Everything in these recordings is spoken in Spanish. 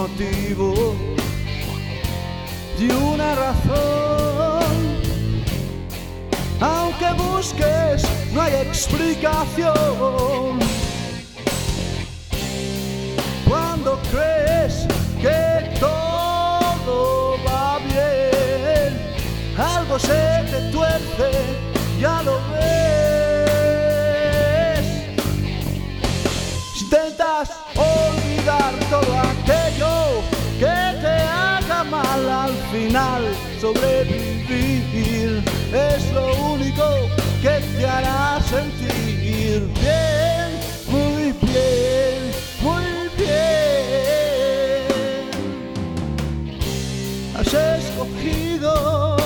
motivo y una razón. Aunque busques, no hay explicación. Cuando crees que todo va bien, algo se te tuerce, ya lo ves. Intentas olvidar todo aquello que te haga mal, al final sobrevivir es lo único que te hará sentir bien, muy bien, muy bien. Has escogido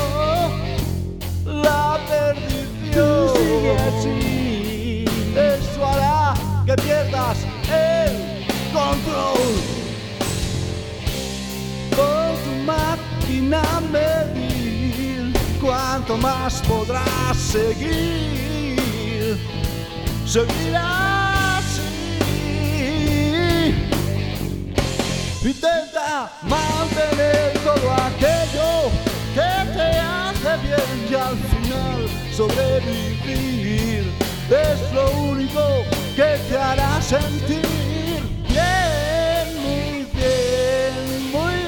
la perdición. Sigue así. Eso hará que pierdas el control. Con tu máquina medir cuánto más podrás seguir. Seguirás así. Intenta mantener todo aquello que te hace bien y al final sobrevivir es lo único que te hará sentir bien, muy bien, muy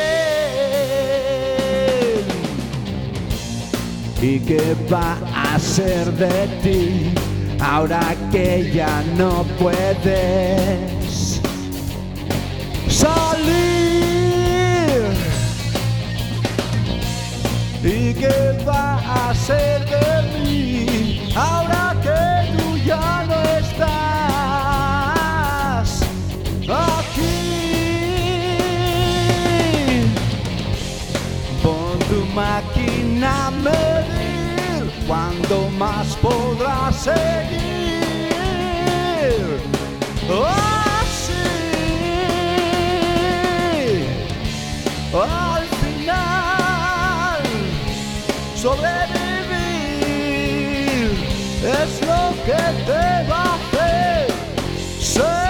bien. ¿Y qué va a ser de ti ahora que ya no puedes salir? ¿Y qué va a ser de mí ahora que tú ya no estás aquí? Pon tu máquina a medir cuánto más podrás seguir. Así, al final sobrevivir es lo que te va a hacer ser